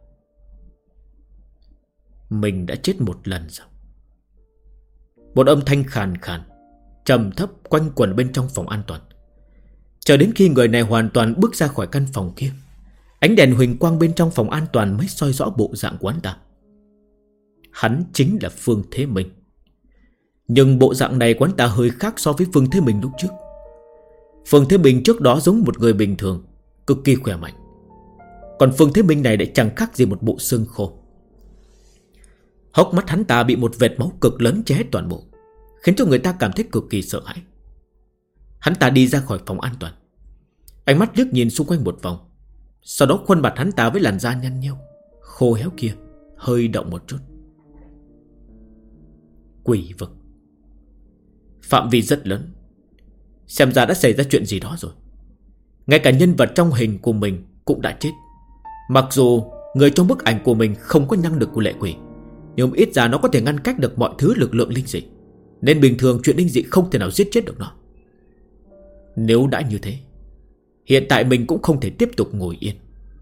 Speaker 1: Mình đã chết một lần rồi. Một âm thanh khàn khàn, trầm thấp quanh quẩn bên trong phòng an toàn. Chờ đến khi người này hoàn toàn bước ra khỏi căn phòng kia, ánh đèn huỳnh quang bên trong phòng an toàn mới soi rõ bộ dạng của hắn ta. Hắn chính là Phương Thế Minh. Nhưng bộ dạng này của hắn ta hơi khác so với Phương Thế Minh lúc trước. Phương Thế Minh trước đó giống một người bình thường, cực kỳ khỏe mạnh. Còn Phương Thế Minh này lại chẳng khác gì một bộ xương khô. Hốc mắt hắn ta bị một vệt máu cực lớn che hết toàn bộ, khiến cho người ta cảm thấy cực kỳ sợ hãi. Hắn ta đi ra khỏi phòng an toàn, ánh mắt liếc nhìn xung quanh một vòng. Sau đó khuôn mặt hắn ta với làn da nhăn nheo, khô héo kia hơi động một chút. Quỷ vực, phạm vi rất lớn. Xem ra đã xảy ra chuyện gì đó rồi. Ngay cả nhân vật trong hình của mình cũng đã chết. Mặc dù người trong bức ảnh của mình không có năng lực của lệ quỷ, nhưng ít ra nó có thể ngăn cách được mọi thứ lực lượng linh dị. Nên bình thường chuyện linh dị không thể nào giết chết được nó. Nếu đã như thế, hiện tại mình cũng không thể tiếp tục ngồi yên.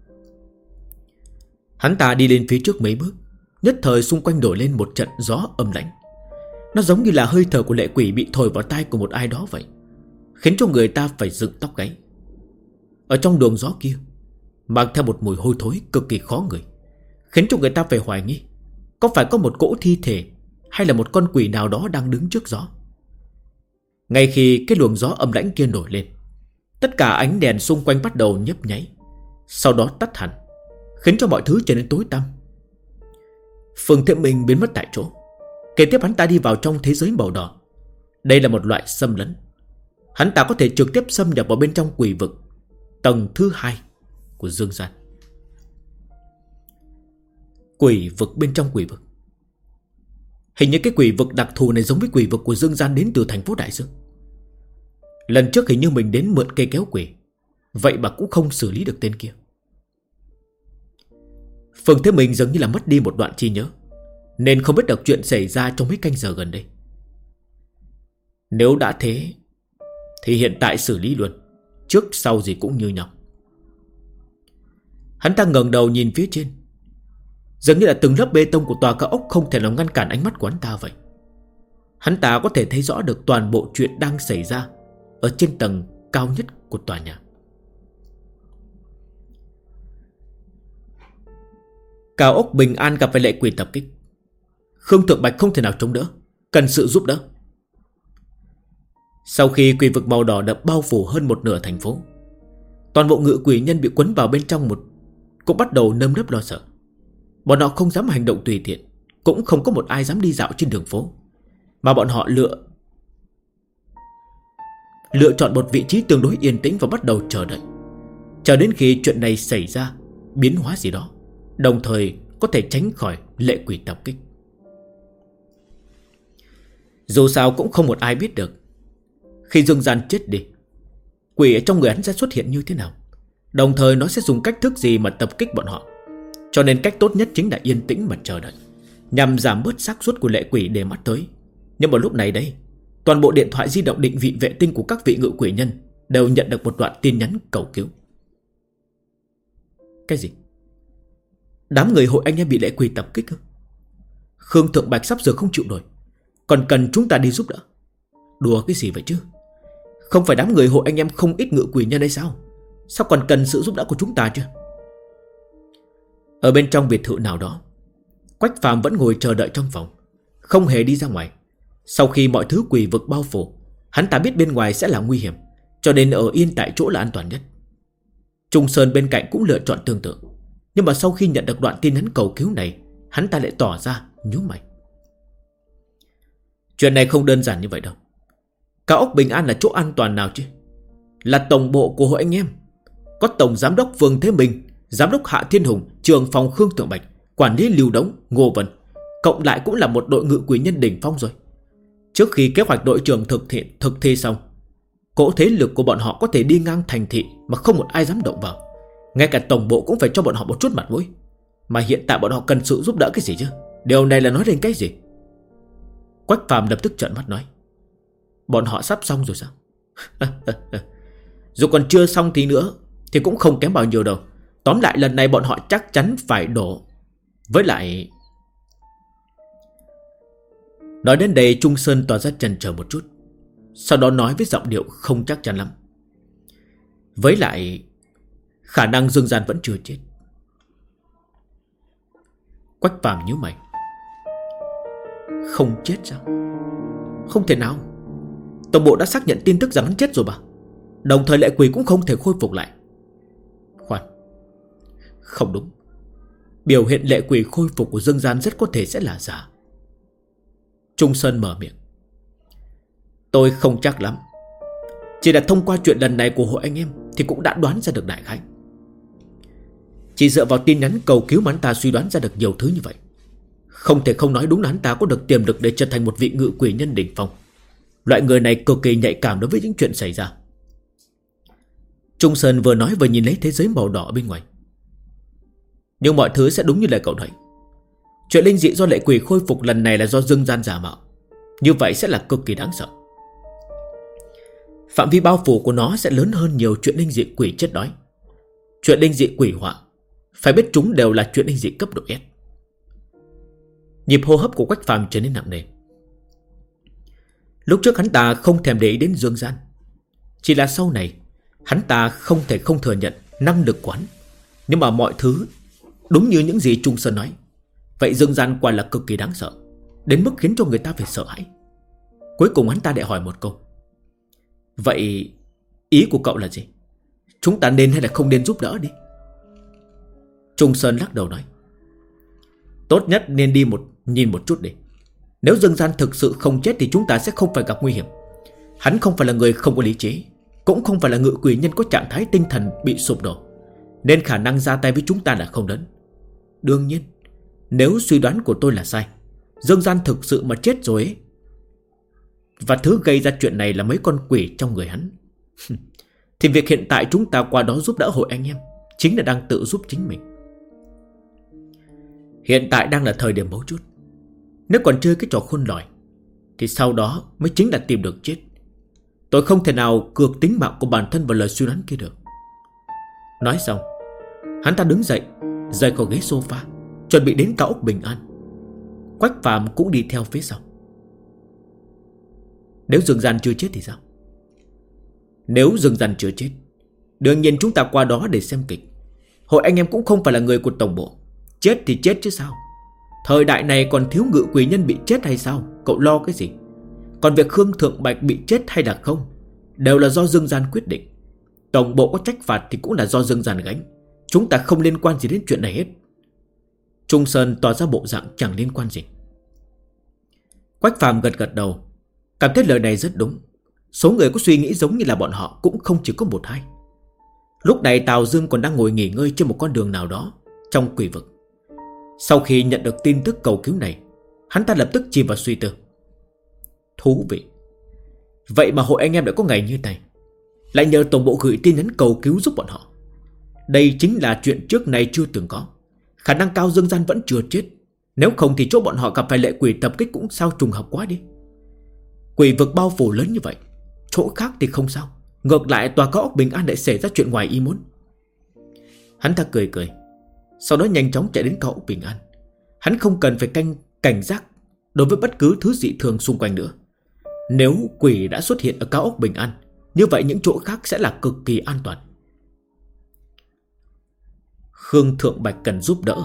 Speaker 1: Hắn ta đi lên phía trước mấy bước, nhất thời xung quanh nổi lên một trận gió âm lãnh. Nó giống như là hơi thở của lệ quỷ bị thổi vào tai của một ai đó vậy, khiến cho người ta phải dựng tóc gáy. Ở trong luồng gió kia mang theo một mùi hôi thối cực kỳ khó ngửi, khiến cho người ta phải hoài nghi có phải có một cỗ thi thể hay là một con quỷ nào đó đang đứng trước gió. Ngay khi cái luồng gió âm lãnh kia nổi lên, tất cả ánh đèn xung quanh bắt đầu nhấp nháy, sau đó tắt hẳn, khiến cho mọi thứ trở nên tối tăm. Phương Thế Minh biến mất tại chỗ. Kế tiếp hắn ta đi vào trong thế giới màu đỏ. Đây là một loại xâm lấn. Hắn ta có thể trực tiếp xâm nhập vào bên trong quỷ vực, tầng thứ 2 của Dương Gian. Quỷ vực bên trong quỷ vực. Hình như cái quỷ vực đặc thù này giống với quỷ vực của Dương Gian đến từ thành phố Đại Dương. Lần trước hình như mình đến mượn cây kéo quỷ, vậy mà cũng không xử lý được tên kia. Phương Thế Minh dường như là mất đi một đoạn trí nhớ, nên không biết được chuyện xảy ra trong mấy canh giờ gần đây. Nếu đã thế thì hiện tại xử lý luôn, trước sau gì cũng như nhau. Hắn ta ngẩng đầu nhìn phía trên. Dường như là từng lớp bê tông của tòa cao ốc không thể nào ngăn cản ánh mắt của hắn ta vậy. Hắn ta có thể thấy rõ được toàn bộ chuyện đang xảy ra ở trên tầng cao nhất của tòa nhà. Cao ốc Bình An gặp phải lệ quỷ tập kích. Khương Thượng Bạch không thể nào chống đỡ, cần sự giúp đỡ. Sau khi quỷ vực màu đỏ đậm bao phủ hơn một nửa thành phố, toàn bộ ngự quỷ nhân bị quấn vào bên trong cũng bắt đầu nơm nớp lo sợ. Bọn họ không dám hành động tùy tiện, cũng không có một ai dám đi dạo trên đường phố, mà bọn họ lựa chọn một vị trí tương đối yên tĩnh và bắt đầu chờ đợi, chờ đến khi chuyện này xảy ra biến hóa gì đó, đồng thời có thể tránh khỏi lệ quỷ tập kích. Dù sao cũng không một ai biết được khi Dương Gian chết đi, quỷ ở trong người hắn sẽ xuất hiện như thế nào, đồng thời nó sẽ dùng cách thức gì mà tập kích bọn họ. Cho nên cách tốt nhất chính là yên tĩnh mà chờ đợi, nhằm giảm bớt xác suất của lệ quỷ để mắt tới. Nhưng mà lúc này đây, toàn bộ điện thoại di động định vị vệ tinh của các vị ngự quỷ nhân đều nhận được một đoạn tin nhắn cầu cứu. Cái gì? Đám người hội anh em bị lệ quỷ tập kích ư? Khương Thượng Bạch sắp giờ không chịu nổi, còn cần chúng ta đi giúp đỡ. Đùa cái gì vậy chứ? Không phải đám người hội anh em không ít ngự quỷ nhân hay sao? Sao còn cần sự giúp đỡ của chúng ta chứ? Ở bên trong biệt thự nào đó, Quách Phàm vẫn ngồi chờ đợi trong phòng, không hề đi ra ngoài. Sau khi mọi thứ quỷ vực bao phủ, hắn ta biết bên ngoài sẽ là nguy hiểm, cho nên ở yên tại chỗ là an toàn nhất. Trung Sơn bên cạnh cũng lựa chọn tương tự. Nhưng mà sau khi nhận được đoạn tin nhắn cầu cứu này, hắn ta lại tỏ ra nhíu mày. Chuyện này không đơn giản như vậy đâu. Cao ốc Bình An là chỗ an toàn nào chứ? Là tổng bộ của hội anh em, có tổng giám đốc Vương Thế Minh, giám đốc Hạ Thiên Hùng, trưởng phòng Khương Thượng Bạch, quản lý Lưu Đống, Ngô Vân, cộng lại cũng là một đội ngự quỷ nhân đỉnh phong rồi. Trước khi kế hoạch đội trưởng thực thi xong, cỗ thế lực của bọn họ có thể đi ngang thành thị mà không một ai dám động vào. Ngay cả tổng bộ cũng phải cho bọn họ một chút mặt mũi. Mà hiện tại bọn họ cần sự giúp đỡ cái gì chứ? Điều này là nói đến cái gì? Quách Phàm lập tức trợn mắt nói, bọn họ sắp xong rồi sao? Dù còn chưa xong thì nữa thì cũng không kém bao nhiêu đâu. Tóm lại lần này bọn họ chắc chắn phải đổ. Với lại... Nói đến đây Trung Sơn tỏ ra chần chờ một chút, sau đó nói với giọng điệu không chắc chắn lắm. Với lại khả năng Dương Gian vẫn chưa chết. Quách Phàm nhíu mày. Không chết sao? Không thể nào. Tổng bộ đã xác nhận tin tức rằng hắn chết rồi mà. Đồng thời lệ quỷ cũng không thể khôi phục lại. Khoan, không đúng. Biểu hiện lệ quỷ khôi phục của Dương Gian rất có thể sẽ là giả. Trung Sơn mở miệng. Tôi không chắc lắm. Chỉ là thông qua chuyện lần này của hội anh em thì cũng đã đoán ra được đại khái. Chỉ dựa vào tin nhắn cầu cứu mà hắn ta suy đoán ra được nhiều thứ như vậy. Không thể không nói đúng là hắn ta có được tiềm lực để trở thành một vị ngự quỷ nhân đỉnh phong. Loại người này cực kỳ nhạy cảm đối với những chuyện xảy ra. Trung Sơn vừa nói vừa nhìn lấy thế giới màu đỏ bên ngoài. Nhưng mọi thứ sẽ đúng như lời cậu nói. Chuyện linh dị do lệ quỷ khôi phục lần này là do Dương Gian giả mạo. Như vậy sẽ là cực kỳ đáng sợ. Phạm vi bao phủ của nó sẽ lớn hơn nhiều chuyện linh dị quỷ chết đói. Chuyện linh dị quỷ họa, phải biết chúng đều là chuyện linh dị cấp độ S. Nhịp hô hấp của Quách Phàm trở nên nặng nề. Lúc trước hắn ta không thèm để ý đến Dương Gian, chỉ là sau này hắn ta không thể không thừa nhận năng lực của hắn. Nhưng mà mọi thứ đúng như những gì Trung Sơn nói. Vậy Dương Gian quả là cực kỳ đáng sợ, đến mức khiến cho người ta phải sợ hãi. Cuối cùng hắn ta lại hỏi một câu. Vậy ý của cậu là gì? Chúng ta nên hay là không nên giúp đỡ đi? Trung Sơn lắc đầu nói, tốt nhất nên đi nhìn một chút đi. Nếu Dương Gian thực sự không chết thì chúng ta sẽ không phải gặp nguy hiểm. Hắn không phải là người không có lý trí, cũng không phải là ngự quỷ nhân có trạng thái tinh thần bị sụp đổ, nên khả năng ra tay với chúng ta là không lớn. Đương nhiên, nếu suy đoán của tôi là sai, Dương Gian thực sự mà chết rồi ấy, và thứ gây ra chuyện này là mấy con quỷ trong người hắn, thì việc hiện tại chúng ta qua đó giúp đỡ hội anh em chính là đang tự giúp chính mình. Hiện tại đang là thời điểm mấu chốt. Nếu còn chơi cái trò khôn lỏi thì sau đó mới chính là tìm được chết. Tôi không thể nào cược tính mạng của bản thân vào lời suy đoán kia được. Nói xong, hắn ta đứng dậy, rời khỏi ghế sofa, chuẩn bị đến cao ốc Bình An. Quách Phàm cũng đi theo phía sau. Nếu Dương Gian chưa chết thì sao? Nếu Dương Gian chưa chết, đương nhiên chúng ta qua đó để xem kịch. Hội anh em cũng không phải là người của tổng bộ. Chết thì chết chứ sao. Thời đại này còn thiếu ngự quỷ nhân bị chết hay sao? Cậu lo cái gì? Còn việc Khương Thượng Bạch bị chết hay là không, đều là do Dương Gian quyết định. Tổng bộ có trách phạt thì cũng là do Dương Gian gánh. Chúng ta không liên quan gì đến chuyện này hết. Trung Sơn tỏ ra bộ dạng chẳng liên quan gì. Quách Phàm gật gật đầu, cảm thấy lời này rất đúng. số người có suy nghĩ giống như là bọn họ cũng không chỉ có một hai. Lúc này Tào Dương còn đang ngồi nghỉ ngơi trên một con đường nào đó trong quỷ vực. Sau khi nhận được tin tức cầu cứu này, hắn ta lập tức chìm vào suy tư. Thú vị. Vậy mà hội anh em đã có ngày như này, lại nhờ tổng bộ gửi tin nhắn cầu cứu giúp bọn họ. Đây chính là chuyện trước nay chưa từng có. Khả năng cao Dương Gian vẫn chưa chết. Nếu không thì chỗ bọn họ gặp phải lệ quỷ tập kích cũng sao trùng hợp quá đi. Quỷ vực bao phủ lớn như vậy, chỗ khác thì không sao, ngược lại tòa cao ốc Bình An lại xảy ra chuyện ngoài ý muốn. Hắn ta cười cười, sau đó nhanh chóng chạy đến cao ốc Bình An. Hắn không cần phải cảnh giác đối với bất cứ thứ dị thường xung quanh nữa. Nếu quỷ đã xuất hiện ở cao ốc Bình An, như vậy những chỗ khác sẽ là cực kỳ an toàn. Khương Thượng Bạch cần giúp đỡ.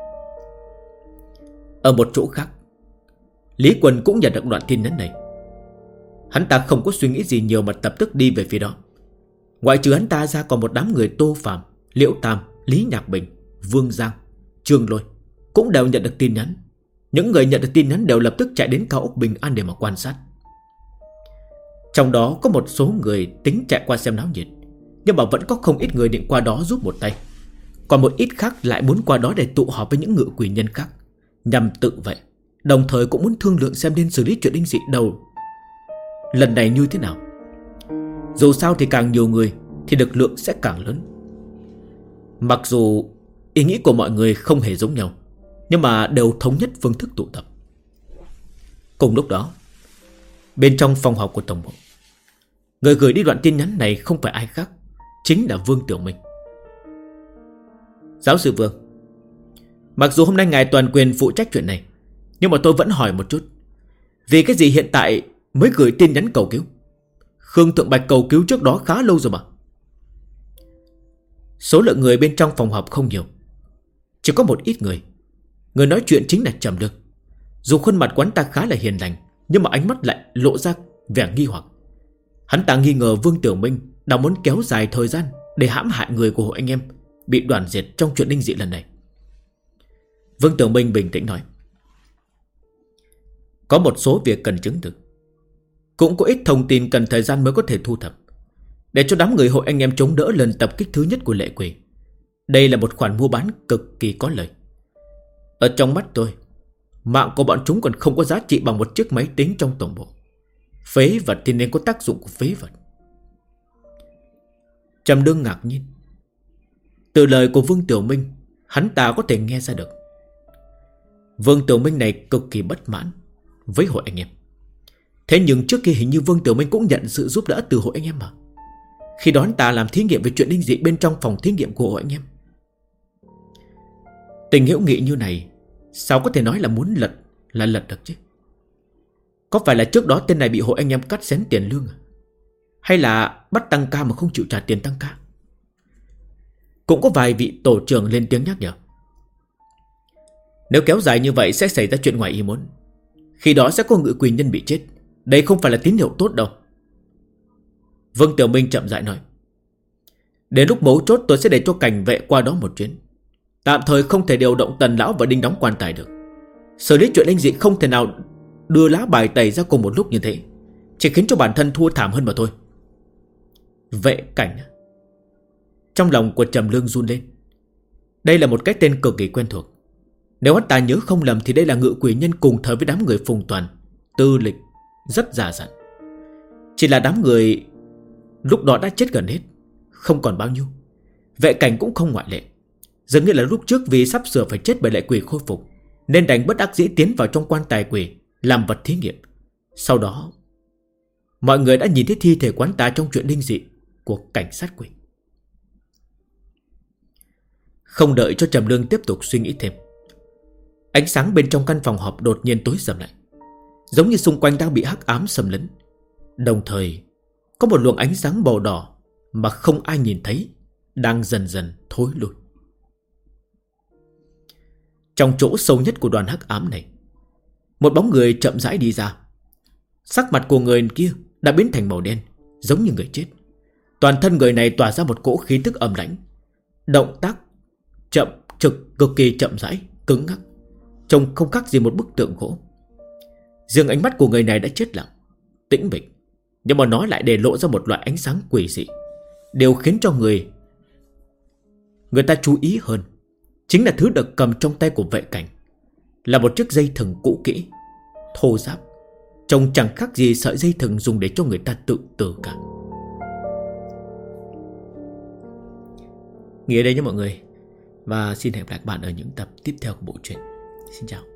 Speaker 1: Ở một chỗ khác, Lý Quân cũng nhận được đoạn tin nhắn này. Hắn ta không có suy nghĩ gì nhiều mà lập tức đi về phía đó. Ngoại trừ hắn ta ra còn một đám người Tô Phàm, Liễu Tam, Lý Nhạc Bình, Vương Giang, Trương Lôi cũng đều nhận được tin nhắn. Những người nhận được tin nhắn đều lập tức chạy đến cao ốc Bình An để mà quan sát. Trong đó có một số người tính chạy qua xem náo nhiệt, nhưng mà vẫn có không ít người định qua đó giúp một tay. Còn một ít khác lại muốn qua đó để tụ họp với những ngự quỷ nhân khác, nhằm tự vệ, đồng thời cũng muốn thương lượng xem nên xử lý chuyện đinh dị đầu lần này như thế nào. Dù sao thì càng nhiều người thì lực lượng sẽ càng lớn. Mặc dù ý nghĩ của mọi người không hề giống nhau, nhưng mà đều thống nhất phương thức tụ tập. Cùng lúc đó, bên trong phòng họp của tổng bộ, người gửi đi đoạn tin nhắn này không phải ai khác, chính là Vương Tiểu Minh. Giáo sư Vương, mặc dù hôm nay ngài toàn quyền phụ trách chuyện này, nhưng mà tôi vẫn hỏi một chút, vì cái gì hiện tại mới gửi tin nhắn cầu cứu? Khương Thượng Bạch cầu cứu trước đó khá lâu rồi mà. Số lượng người bên trong phòng họp không nhiều, chỉ có một ít người. Người nói chuyện chính là Trầm Lương. Dù khuôn mặt quán ta khá là hiền lành, nhưng mà ánh mắt lại lộ ra vẻ nghi hoặc. Hắn ta nghi ngờ Vương Tiểu Minh đang muốn kéo dài thời gian để hãm hại người của hội anh em bị đoàn diệt trong chuyện linh dị lần này. Vương Tiểu Minh bình tĩnh nói, có một số việc cần chứng thực, cũng có ít thông tin cần thời gian mới có thể thu thập, để cho đám người hội anh em chống đỡ lần tập kích thứ nhất của lệ quỷ. Đây là một khoản mua bán cực kỳ có lợi. Ở trong mắt tôi, mạng của bọn chúng còn không có giá trị bằng một chiếc máy tính trong tổng bộ. Phế vật thì nên có tác dụng của phế vật. Trầm Lương ngạc nhiên. Từ lời của Vương Tiểu Minh, hắn ta có thể nghe ra được Vương Tiểu Minh này cực kỳ bất mãn với hội anh em. Thế nhưng trước kia hình như Vương Tiểu Minh cũng nhận sự giúp đỡ từ hội anh em mà. Khi đó hắn ta làm thí nghiệm về chuyện linh dị bên trong phòng thí nghiệm của hội anh em. Tình hữu nghị như này sao có thể nói là muốn lật được chứ? Có phải là trước đó tên này bị hội anh em cắt xén tiền lương à? Hay là bắt tăng ca mà không chịu trả tiền tăng ca? Cũng có vài vị tổ trưởng lên tiếng nhắc nhở. Nếu kéo dài như vậy sẽ xảy ra chuyện ngoài ý muốn. Khi đó sẽ có ngự quỷ nhân bị chết. Đây không phải là tín hiệu tốt đâu. Vương Tiểu Minh chậm rãi nói, đến lúc mấu chốt tôi sẽ để cho cảnh vệ qua đó một chuyến. Tạm thời không thể điều động Tần Lão và Đinh Đóng quan tài được. Xử lý chuyện linh dị không thể nào đưa lá bài tẩy ra cùng một lúc như thế, chỉ khiến cho bản thân thua thảm hơn mà thôi. Vệ cảnh. Trong lòng của Trầm Lương run lên. Đây là một cái tên cực kỳ quen thuộc. Nếu hắn ta nhớ không lầm thì đây là ngự quỷ nhân cùng thời với đám người Phùng Toàn, Tư Lịch, rất già dặn. Chỉ là đám người lúc đó đã chết gần hết, không còn bao nhiêu. Vệ cảnh cũng không ngoại lệ. Dường như là lúc trước vì sắp sửa phải chết bởi lệ quỷ khôi phục, nên đành bất đắc dĩ tiến vào trong quan tài quỷ làm vật thí nghiệm. Sau đó mọi người đã nhìn thấy thi thể quán ta trong chuyện linh dị của cảnh sát quỷ. Không đợi cho Trầm Lương tiếp tục suy nghĩ thêm, ánh sáng bên trong căn phòng họp đột nhiên tối sầm lại, giống như xung quanh đang bị hắc ám xâm lấn. Đồng thời có một luồng ánh sáng màu đỏ mà không ai nhìn thấy đang dần dần thối lui. Trong chỗ sâu nhất của đoàn hắc ám này, một bóng người chậm rãi đi ra. Sắc mặt của người kia đã biến thành màu đen, giống như người chết. Toàn thân người này tỏa ra một cỗ khí tức âm lãnh. Động tác chậm trực, cực kỳ chậm rãi, cứng ngắc, trông không khác gì một bức tượng gỗ. Riêng ánh mắt của người này đã chết lặng, tĩnh mịch, Nhưng mà nó lại để lộ ra một loại ánh sáng quỷ dị. Điều khiến cho người ta chú ý hơn chính là thứ được cầm trong tay của vệ cảnh. Là một chiếc dây thừng cũ kỹ, thô ráp, trông chẳng khác gì sợi dây thừng dùng để cho người ta tự tử cả. Nghỉ ở đây nhé mọi người. Và xin hẹn gặp lại các bạn ở những tập tiếp theo của bộ truyện. Xin chào.